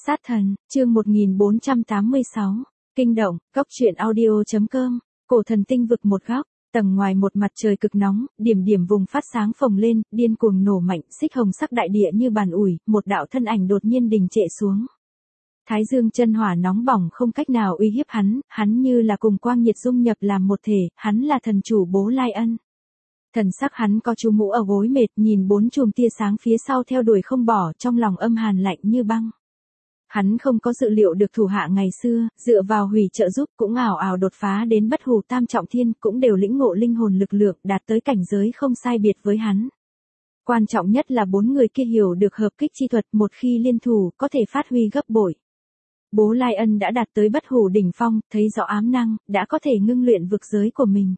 Sát thần, chương 1486, kinh động, cốc truyện audio.com, cổ thần tinh vực một góc, tầng ngoài một mặt trời cực nóng, điểm điểm vùng phát sáng phồng lên, điên cuồng nổ mạnh, xích hồng sắc đại địa như bàn ủi, một đạo thân ảnh đột nhiên đình trệ xuống. Thái dương chân hỏa nóng bỏng không cách nào uy hiếp hắn như là cùng quang nhiệt dung nhập làm một thể, hắn là thần chủ Bố Lai Ân. Thần sắc hắn có chú mũ ở gối mệt, nhìn bốn chùm tia sáng phía sau theo đuổi không bỏ, trong lòng âm hàn lạnh như băng. Hắn không có dự liệu được thủ hạ ngày xưa, dựa vào hủy trợ giúp cũng ảo ảo đột phá đến bất hủ tam trọng thiên, cũng đều lĩnh ngộ linh hồn lực lượng, đạt tới cảnh giới không sai biệt với hắn. Quan trọng nhất là bốn người kia hiểu được hợp kích chi thuật, một khi liên thủ, có thể phát huy gấp bội. Bố Lai Ân đã đạt tới bất hủ đỉnh phong, thấy rõ ám năng, đã có thể ngưng luyện vực giới của mình.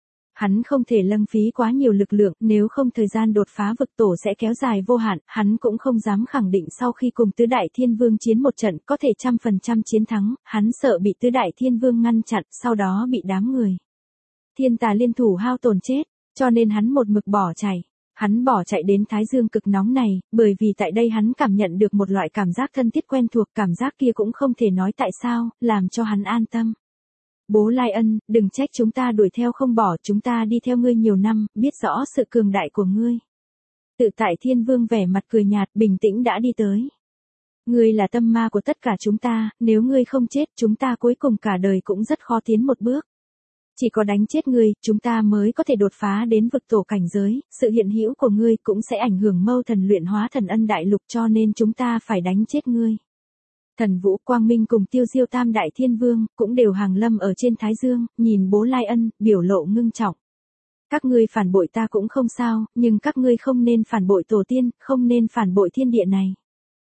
Hắn không thể lâng phí quá nhiều lực lượng, nếu không thời gian đột phá vực tổ sẽ kéo dài vô hạn, hắn cũng không dám khẳng định sau khi cùng tứ đại thiên vương chiến một trận có thể 100% chiến thắng, hắn sợ bị tứ đại thiên vương ngăn chặn, sau đó bị đám người thiên tà liên thủ hao tổn chết, cho nên hắn một mực bỏ chạy. Hắn bỏ chạy đến thái dương cực nóng này, bởi vì tại đây hắn cảm nhận được một loại cảm giác thân thiết quen thuộc, cảm giác kia cũng không thể nói tại sao, làm cho hắn an tâm. Bố Lai Ân, đừng trách chúng ta đuổi theo không bỏ, chúng ta đi theo ngươi nhiều năm, biết rõ sự cường đại của ngươi. Tự tại thiên vương vẻ mặt cười nhạt, bình tĩnh đã đi tới. Ngươi là tâm ma của tất cả chúng ta, nếu ngươi không chết, chúng ta cuối cùng cả đời cũng rất khó tiến một bước. Chỉ có đánh chết ngươi, chúng ta mới có thể đột phá đến vực tổ cảnh giới, sự hiện hữu của ngươi cũng sẽ ảnh hưởng mâu thần luyện hóa thần ân đại lục, cho nên chúng ta phải đánh chết ngươi. Thần Vũ, Quang Minh cùng Tiêu Diêu tam đại thiên vương, cũng đều hàng lâm ở trên thái dương, nhìn Bố Lai Ân, biểu lộ ngưng trọng. Các ngươi phản bội ta cũng không sao, nhưng các ngươi không nên phản bội tổ tiên, không nên phản bội thiên địa này.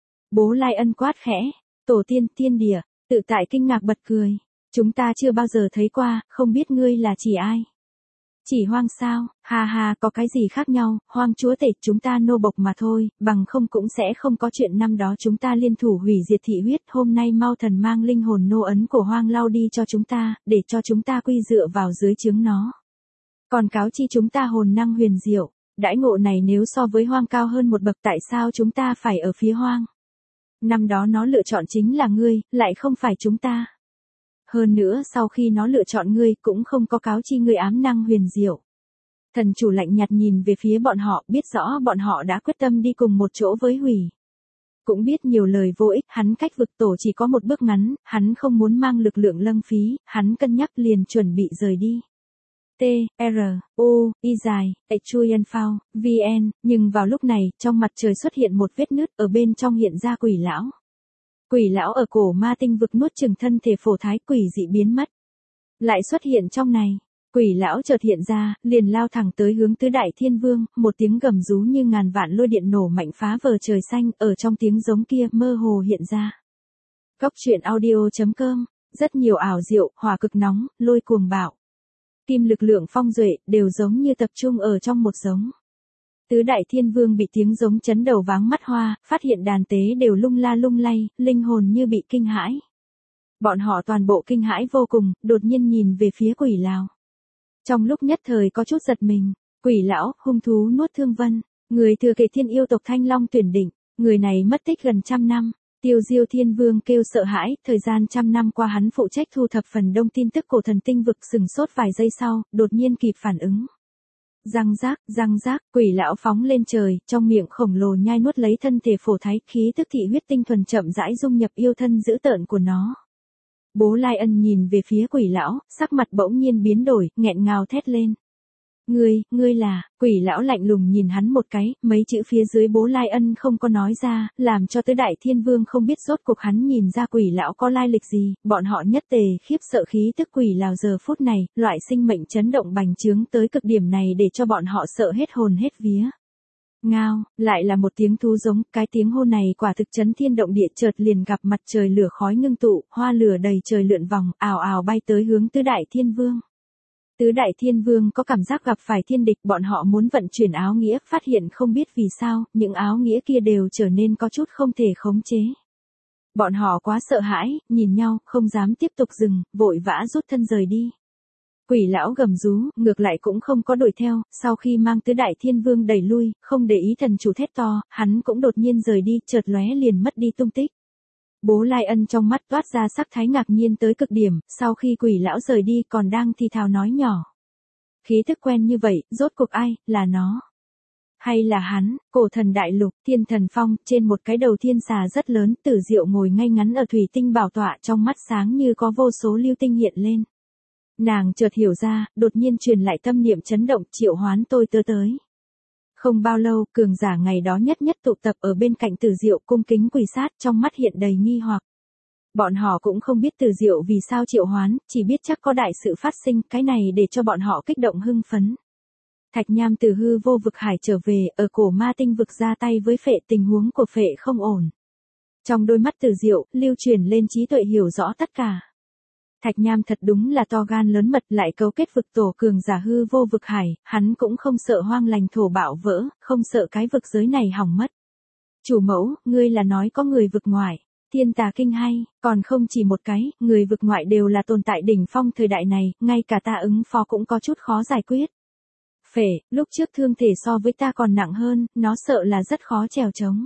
Bố Lai Ân quát khẽ, tổ tiên, thiên địa, tự tại kinh ngạc bật cười. Chúng ta chưa bao giờ thấy qua, không biết ngươi là chỉ ai. Chỉ Hoang sao, ha ha, có cái gì khác nhau, Hoang chúa tể, chúng ta nô bộc mà thôi, bằng không cũng sẽ không có chuyện năm đó chúng ta liên thủ hủy diệt thị huyết, hôm nay mau thần mang linh hồn nô ấn của Hoang lau đi cho chúng ta, để cho chúng ta quy dựa vào dưới trướng nó. Còn cáo chi chúng ta hồn năng huyền diệu, đãi ngộ này nếu so với Hoang cao hơn một bậc, tại sao chúng ta phải ở phía Hoang? Năm đó nó lựa chọn chính là ngươi, lại không phải chúng ta. Hơn nữa sau khi nó lựa chọn ngươi cũng không có cáo chi ngươi ám năng huyền diệu. Thần chủ lạnh nhạt nhìn về phía bọn họ, biết rõ bọn họ đã quyết tâm đi cùng một chỗ với hủy. Cũng biết nhiều lời vô ích, hắn cách vực tổ chỉ có một bước ngắn, hắn không muốn mang lực lượng lâng phí, hắn cân nhắc liền chuẩn bị rời đi. T, R, O, Y dài, Chuyen Phao, VN, nhưng vào lúc này, trong mặt trời xuất hiện một vết nứt, ở bên trong hiện ra quỷ lão. Quỷ lão ở cổ ma tinh vực nuốt chừng thân thể phổ thái, quỷ dị biến mất. Lại xuất hiện trong này, quỷ lão chợt hiện ra, liền lao thẳng tới hướng tứ đại thiên vương, một tiếng gầm rú như ngàn vạn lôi điện nổ mạnh phá vờ trời xanh, ở trong tiếng giống kia mơ hồ hiện ra. Cốc truyện audio.com, rất nhiều ảo diệu, hỏa cực nóng, lôi cuồng bạo. Kim lực lượng phong duệ, đều giống như tập trung ở trong một giống. Tứ đại thiên vương bị tiếng giống chấn đầu váng mắt hoa, phát hiện đàn tế đều lung la lung lay, linh hồn như bị kinh hãi. Bọn họ toàn bộ kinh hãi vô cùng, đột nhiên nhìn về phía quỷ lão. Trong lúc nhất thời có chút giật mình, quỷ lão, hung thú nuốt thương vân, người thừa kế thiên yêu tộc Thanh Long tuyển định, người này mất tích gần 100 năm. Tiêu Diêu thiên vương kêu sợ hãi, thời gian 100 năm qua hắn phụ trách thu thập phần đông tin tức cổ thần tinh vực, sừng sốt vài giây sau, đột nhiên kịp phản ứng. Răng rác, quỷ lão phóng lên trời, trong miệng khổng lồ nhai nuốt lấy thân thể phổ thái, khí tức thị huyết tinh thuần chậm rãi dung nhập yêu thân dữ tợn của nó. Bố Lai Ân nhìn về phía quỷ lão, sắc mặt bỗng nhiên biến đổi, nghẹn ngào thét lên. Ngươi là, quỷ lão lạnh lùng nhìn hắn một cái, mấy chữ phía dưới Bố Lai Ân không có nói ra, làm cho tứ đại thiên vương không biết rốt cuộc hắn nhìn ra quỷ lão có lai lịch gì, bọn họ nhất tề khiếp sợ khí tức quỷ lão giờ phút này, loại sinh mệnh chấn động bành trướng tới cực điểm này để cho bọn họ sợ hết hồn hết vía. Ngao, lại là một tiếng thú giống, cái tiếng hô này quả thực chấn thiên động địa, chợt liền gặp mặt trời lửa khói ngưng tụ, hoa lửa đầy trời lượn vòng, ào ào bay tới hướng tứ đại thiên vương. Tứ đại thiên vương có cảm giác gặp phải thiên địch, bọn họ muốn vận chuyển áo nghĩa, phát hiện không biết vì sao, những áo nghĩa kia đều trở nên có chút không thể khống chế. Bọn họ quá sợ hãi, nhìn nhau, không dám tiếp tục dừng, vội vã rút thân rời đi. Quỷ lão gầm rú, ngược lại cũng không có đuổi theo, sau khi mang tứ đại thiên vương đẩy lui, không để ý thần chủ thét to, hắn cũng đột nhiên rời đi, chợt lóe liền mất đi tung tích. Bố Lai Ân trong mắt toát ra sắc thái ngạc nhiên tới cực điểm, sau khi Quỷ lão rời đi còn đang thì thào nói nhỏ. Khí thức quen như vậy, rốt cuộc ai, là nó? Hay là hắn? Cổ thần đại lục, Thiên Thần Phong, trên một cái đầu thiên xà rất lớn, Tử Diệu ngồi ngay ngắn ở thủy tinh bảo tọa, trong mắt sáng như có vô số lưu tinh hiện lên. Nàng chợt hiểu ra, đột nhiên truyền lại tâm niệm chấn động, triệu hoán tôi tới. Không bao lâu, cường giả ngày đó nhất tụ tập ở bên cạnh Tử Diệu, cung kính quỳ sát, trong mắt hiện đầy nghi hoặc. Bọn họ cũng không biết Tử Diệu vì sao triệu hoán, chỉ biết chắc có đại sự phát sinh, cái này để cho bọn họ kích động hưng phấn. Thạch Nham từ hư vô vực hải trở về, ở cổ ma tinh vực ra tay với Phệ, tình huống của Phệ không ổn. Trong đôi mắt Tử Diệu, lưu truyền lên trí tuệ hiểu rõ tất cả. Thạch Nham thật đúng là to gan lớn mật, lại cấu kết vực tổ cường giả hư vô vực hải, hắn cũng không sợ hoang lành thổ bạo vỡ, không sợ cái vực giới này hỏng mất. Chủ mẫu, ngươi là nói có người vực ngoại. Thiên Tà Kinh hay, còn không chỉ một cái, người vực ngoại đều là tồn tại đỉnh phong thời đại này, ngay cả ta ứng phó cũng có chút khó giải quyết. Phệ, lúc trước thương thể so với ta còn nặng hơn, nó sợ là rất khó trèo trống.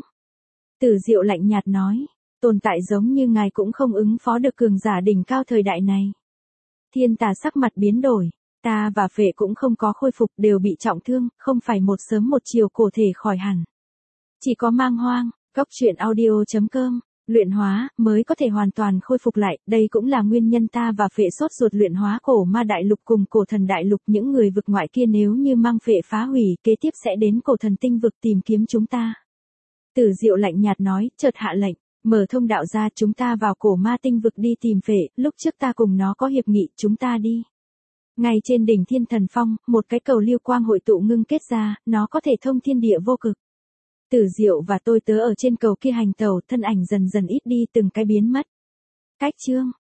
Tử Diệu lạnh nhạt nói, tồn tại giống như ngài cũng không ứng phó được cường giả đỉnh cao thời đại này. Thiên Tà sắc mặt biến đổi, ta và Phệ cũng không có khôi phục, đều bị trọng thương, không phải một sớm một chiều cổ thể khỏi hẳn. Chỉ có mang hoang, goctruyện.audio.com, luyện hóa, mới có thể hoàn toàn khôi phục lại, đây cũng là nguyên nhân ta và Phệ sốt ruột luyện hóa cổ ma đại lục cùng cổ thần đại lục, những người vực ngoại kia nếu như mang Phệ phá hủy, kế tiếp sẽ đến cổ thần tinh vực tìm kiếm chúng ta. Tử Diệu lạnh nhạt nói, chợt hạ lệnh, mở thông đạo ra, chúng ta vào cổ ma tinh vực đi tìm Phệ, lúc trước ta cùng nó có hiệp nghị, chúng ta đi. Ngay trên đỉnh Thiên Thần Phong, một cái cầu lưu quang hội tụ ngưng kết ra, nó có thể thông thiên địa vô cực. Tử Diệu và tôi tớ ở trên cầu kia hành tàu, thân ảnh dần dần ít đi, từng cái biến mất. Cách chương